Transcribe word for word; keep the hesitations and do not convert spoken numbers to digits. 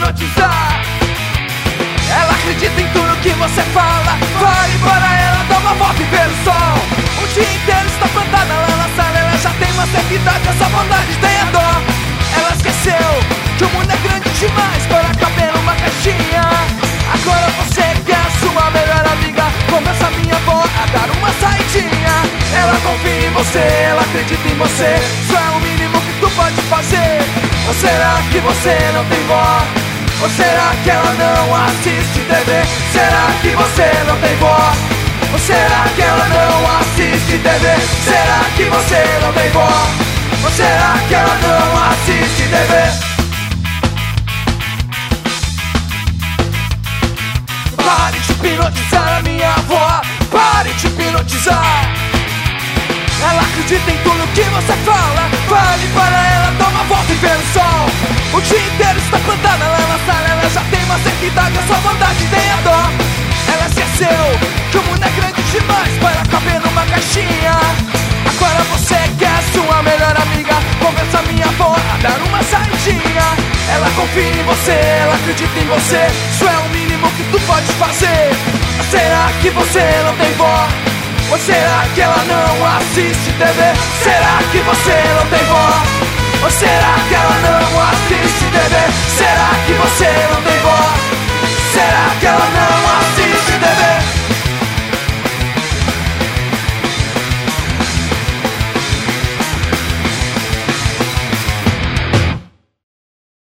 hipnotizar. Ela acredita em tudo que você fala. Fale para ela, dá uma volta e ver o sol. O dia inteiro está plantada lá na sala. Ela já tem uma certa idade, essa vontade tem a dó. Ela esqueceu que o mundo é grande demais para caber numa caixinha. Agora você quer a sua melhor amiga. Começa a minha avó a dar uma saidinha. Ela confia em você, ela acredita em você. Isso é o mínimo que tu pode fazer. Ou será que você não tem vó? Ou será que ela não assiste T V? Será que você não tem vó? Ou será que ela não assiste T V? Será que você não tem vó? Ou será que ela não assiste T V? Pare de hipnotizar a minha avó. Pare de hipnotizar. Ela acredita em tudo que você fala. Fale para ela, dá uma volta e vê o sol. O dia inteiro está plantada lá na sala. Ela já tem uma certa idade, a sua vontade tem a dó. Ela esqueceu que o mundo é grande demais para caber numa caixinha. Agora você quer a sua melhor amiga. Convença minha avó a dar uma saidinha. Ela confia em você, ela acredita em você. Isso é o mínimo que tu pode fazer. Será que você não tem vó? Ou será que ela não assiste T V? Será que você não tem vó? Ou será que ela não